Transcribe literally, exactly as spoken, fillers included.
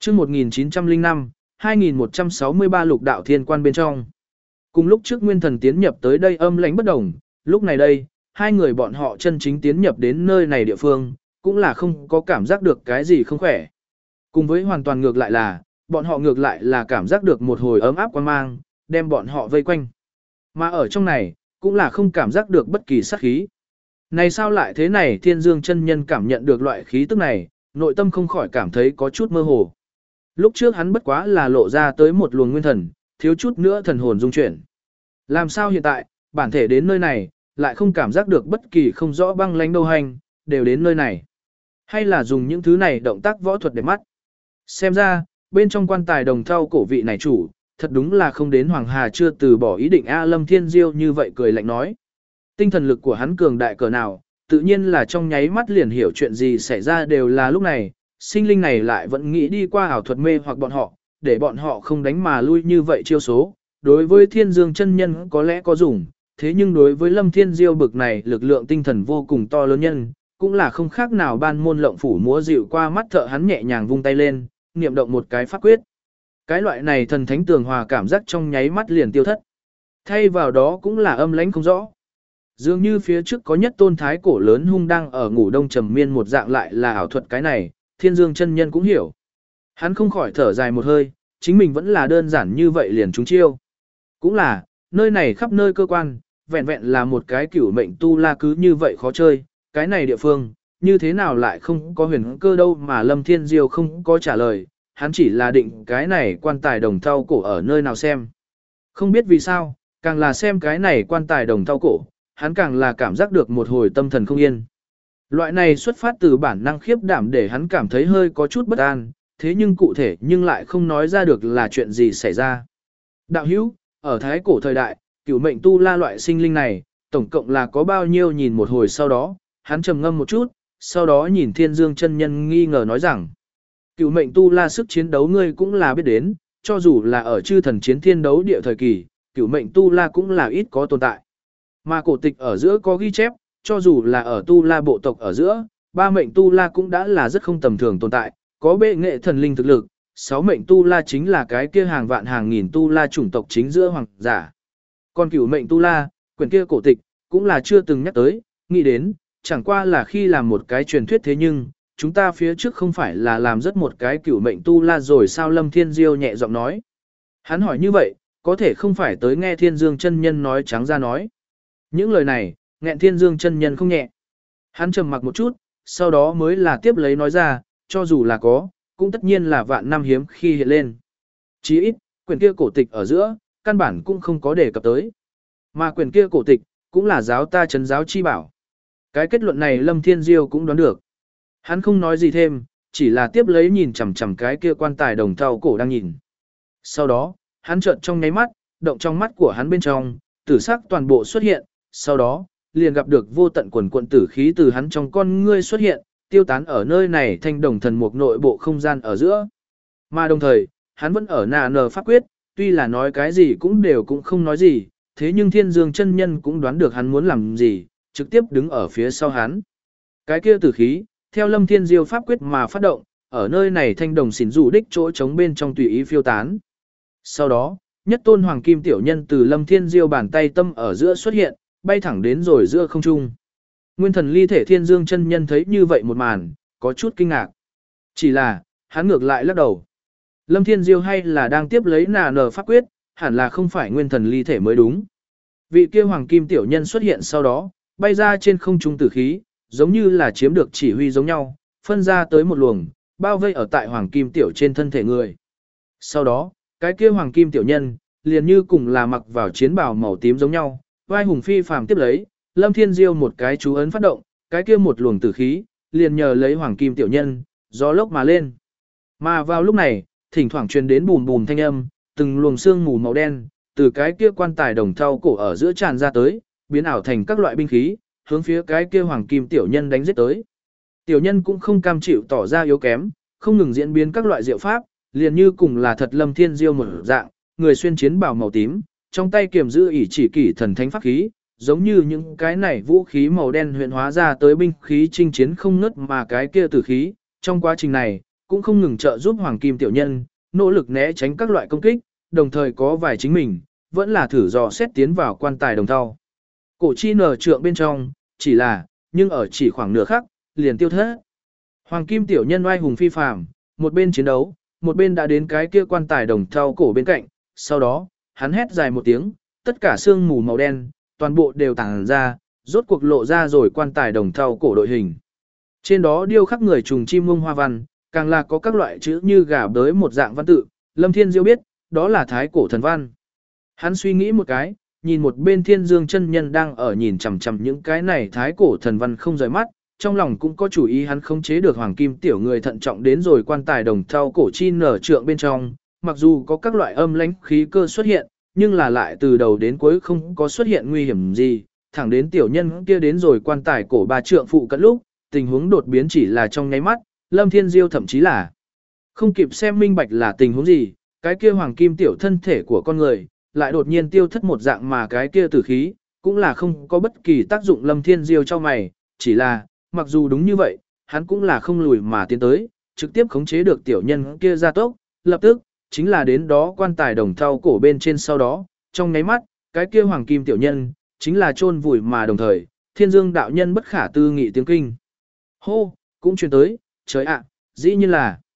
Chương một nghìn chín trăm lẻ năm, hai nghìn một trăm sáu mươi ba Lục đạo thiên quan bên trong. Cùng lúc trước nguyên thần tiến nhập tới đây âm lãnh bất đồng, lúc này đây, hai người bọn họ chân chính tiến nhập đến nơi này địa phương, cũng là không có cảm giác được cái gì không khỏe. Cùng với hoàn toàn ngược lại là, bọn họ ngược lại là cảm giác được một hồi ấm áp quan mang, đem bọn họ vây quanh. Mà ở trong này, cũng là không cảm giác được bất kỳ sát khí. Này sao lại thế này? Thiên Dương chân nhân cảm nhận được loại khí tức này, nội tâm không khỏi cảm thấy có chút mơ hồ. Lúc trước hắn bất quá là lộ ra tới một luồng nguyên thần, thiếu chút nữa thần hồn dung chuyển. Làm sao hiện tại, bản thể đến nơi này, lại không cảm giác được bất kỳ không rõ băng lãnh đâu hành, đều đến nơi này. Hay là dùng những thứ này động tác võ thuật để mắt. Xem ra, bên trong quan tài đồng thau cổ vị này chủ, thật đúng là không đến Hoàng Hà chưa từ bỏ ý định. A Lâm Thiên Diêu như vậy cười lạnh nói. Tinh thần lực của hắn cường đại cỡ nào, tự nhiên là trong nháy mắt liền hiểu chuyện gì xảy ra. Đều là lúc này, sinh linh này lại vẫn nghĩ đi qua ảo thuật mê hoặc bọn họ, để bọn họ không đánh mà lui như vậy chiêu số. Đối với Thiên Dương chân nhân có lẽ có dùng, thế nhưng đối với Lâm Thiên Diêu bực này lực lượng tinh thần vô cùng to lớn nhân, cũng là không khác nào ban môn lộng phủ múa dịu qua mắt thợ. Hắn nhẹ nhàng vung tay lên, niệm động một cái pháp quyết. Cái loại này thần thánh tường hòa cảm giác trong nháy mắt liền tiêu thất. Thay vào đó cũng là âm lãnh không rõ. Dường như phía trước có nhất tôn thái cổ lớn hung đang ở ngủ đông trầm miên một dạng, lại là ảo thuật. Cái này, Thiên Dương chân nhân cũng hiểu. Hắn không khỏi thở dài một hơi, chính mình vẫn là đơn giản như vậy liền trúng chiêu. Cũng là, nơi này khắp nơi cơ quan, vẹn vẹn là một cái cửu mệnh tu la cứ như vậy khó chơi, cái này địa phương, như thế nào lại không có huyền cơ đâu. Mà Lâm Thiên Diêu không có trả lời, hắn chỉ là định cái này quan tài đồng thau cổ ở nơi nào xem. Không biết vì sao, càng là xem cái này quan tài đồng thau cổ, hắn càng là cảm giác được một hồi tâm thần không yên. Loại này xuất phát từ bản năng khiếp đảm để hắn cảm thấy hơi có chút bất an, thế nhưng cụ thể nhưng lại không nói ra được là chuyện gì xảy ra. Đạo hữu, ở thái cổ thời đại, cửu mệnh tu la loại sinh linh này, tổng cộng là có bao nhiêu? Nhìn một hồi sau đó, hắn trầm ngâm một chút, sau đó nhìn Thiên Dương chân nhân nghi ngờ nói rằng, cửu mệnh tu la sức chiến đấu ngươi cũng là biết đến, cho dù là ở chư thần chiến thiên đấu địa thời kỳ, cửu mệnh tu la cũng là ít có tồn tại. Mà cổ tịch ở giữa có ghi chép, cho dù là ở tu la bộ tộc ở giữa, ba mệnh tu la cũng đã là rất không tầm thường tồn tại, có bệ nghệ thần linh thực lực, sáu mệnh tu la chính là cái kia hàng vạn hàng nghìn tu la chủng tộc chính giữa hoàng giả. Còn cửu mệnh tu la, quyển kia cổ tịch, cũng là chưa từng nhắc tới, nghĩ đến, chẳng qua là khi làm một cái truyền thuyết. Thế nhưng, chúng ta phía trước không phải là làm rất một cái cửu mệnh tu la rồi sao? Lâm Thiên Diêu nhẹ giọng nói. Hắn hỏi như vậy, có thể không phải tới nghe Thiên Dương chân nhân nói trắng ra nói. Những lời này, nghẹn Thiên Dương chân nhân không nhẹ. Hắn trầm mặc một chút, sau đó mới là tiếp lấy nói ra, cho dù là có, cũng tất nhiên là vạn năm hiếm khi hiện lên. Chỉ ít, quyển kia cổ tịch ở giữa, căn bản cũng không có đề cập tới. Mà quyển kia cổ tịch, cũng là giáo ta trấn giáo chi bảo. Cái kết luận này Lâm Thiên Diêu cũng đoán được. Hắn không nói gì thêm, chỉ là tiếp lấy nhìn chằm chằm cái kia quan tài đồng thau cổ đang nhìn. Sau đó, hắn trợn trong nháy mắt, động trong mắt của hắn bên trong, tử sắc toàn bộ xuất hiện, sau đó, liền gặp được vô tận quần quận tử khí từ hắn trong con ngươi xuất hiện, tiêu tán ở nơi này thanh đồng thần mục nội bộ không gian ở giữa. Mà đồng thời, hắn vẫn ở nà nờ pháp quyết, tuy là nói cái gì cũng đều cũng không nói gì, thế nhưng Thiên Dương chân nhân cũng đoán được hắn muốn làm gì, trực tiếp đứng ở phía sau hắn. Cái kia tử khí, theo Lâm Thiên Diêu pháp quyết mà phát động, ở nơi này thanh đồng xỉn rủ đích chỗ trống bên trong tùy ý phiêu tán. Sau đó, nhất tôn hoàng kim tiểu nhân từ Lâm Thiên Diêu bàn tay tâm ở giữa xuất hiện, bay thẳng đến rồi giữa không trung. Nguyên thần ly thể Thiên Dương chân nhân thấy như vậy một màn, có chút kinh ngạc. Chỉ là, hắn ngược lại lắc đầu. Lâm Thiên Diêu hay là đang tiếp lấy nà nở pháp quyết, hẳn là không phải nguyên thần ly thể mới đúng. Vị kia hoàng kim tiểu nhân xuất hiện sau đó, bay ra trên không trung tử khí, giống như là chiếm được chỉ huy giống nhau, phân ra tới một luồng, bao vây ở tại hoàng kim tiểu trên thân thể người. Sau đó, cái kia hoàng kim tiểu nhân, liền như cùng là mặc vào chiến bào màu tím giống nhau, vai hùng phi phàm tiếp lấy, Lâm Thiên Diêu một cái chú ấn phát động, cái kia một luồng tử khí, liền nhờ lấy hoàng kim tiểu nhân, gió lốc mà lên. Mà vào lúc này, thỉnh thoảng truyền đến bùm bùm thanh âm, từng luồng sương mù màu đen, từ cái kia quan tài đồng thau cổ ở giữa tràn ra tới, biến ảo thành các loại binh khí, hướng phía cái kia hoàng kim tiểu nhân đánh giết tới. Tiểu nhân cũng không cam chịu tỏ ra yếu kém, không ngừng diễn biến các loại diệu pháp, liền như cùng là thật Lâm Thiên Diêu một dạng, người xuyên chiến bào màu tím, trong tay kiềm giữ ỷ chỉ kỷ thần thánh pháp khí, giống như những cái này vũ khí màu đen huyện hóa ra tới binh khí chinh chiến không ngớt, mà cái kia tử khí, trong quá trình này, cũng không ngừng trợ giúp Hoàng Kim tiểu nhân, nỗ lực né tránh các loại công kích, đồng thời có vài chính mình, vẫn là thử dò xét tiến vào quan tài đồng thau. Cổ chi nở trượng bên trong, chỉ là, nhưng ở chỉ khoảng nửa khắc, liền tiêu thất. Hoàng Kim tiểu nhân oai hùng phi phàm, một bên chiến đấu, một bên đã đến cái kia quan tài đồng thau cổ bên cạnh, sau đó, hắn hét dài một tiếng, tất cả xương mù màu đen, toàn bộ đều tàng ra, rốt cuộc lộ ra rồi quan tài đồng thau cổ đội hình. Trên đó điêu khắc người trùng chim muông hoa văn, càng là có các loại chữ như gà bới một dạng văn tự, Lâm Thiên Diêu biết, đó là thái cổ thần văn. Hắn suy nghĩ một cái, nhìn một bên Thiên Dương chân nhân đang ở nhìn chằm chằm những cái này thái cổ thần văn không rời mắt, trong lòng cũng có chủ ý hắn không chế được Hoàng Kim tiểu người thận trọng đến rồi quan tài đồng thau cổ chi nở trượng bên trong, mặc dù có các loại âm lãnh khí cơ xuất hiện, nhưng là lại từ đầu đến cuối không có xuất hiện nguy hiểm gì, thẳng đến tiểu nhân kia đến rồi quan tài cổ ba trượng phụ cận lúc, tình huống đột biến chỉ là trong nháy mắt, Lâm Thiên Diêu thậm chí là không kịp xem minh bạch là tình huống gì, cái kia Hoàng Kim tiểu thân thể của con người lại đột nhiên tiêu thất một dạng mà cái kia tử khí cũng là không có bất kỳ tác dụng. Lâm Thiên Diêu cho mày, chỉ là mặc dù đúng như vậy, hắn cũng là không lùi mà tiến tới, trực tiếp khống chế được tiểu nhân kia ra tốc, lập tức, chính là đến đó quan tài đồng thau cổ bên trên sau đó, trong nháy mắt, cái kia Hoàng Kim tiểu nhân, chính là chôn vùi mà đồng thời, Thiên Dương đạo nhân bất khả tư nghị tiếng kinh. Hô, cũng truyền tới, trời ạ, dĩ nhiên là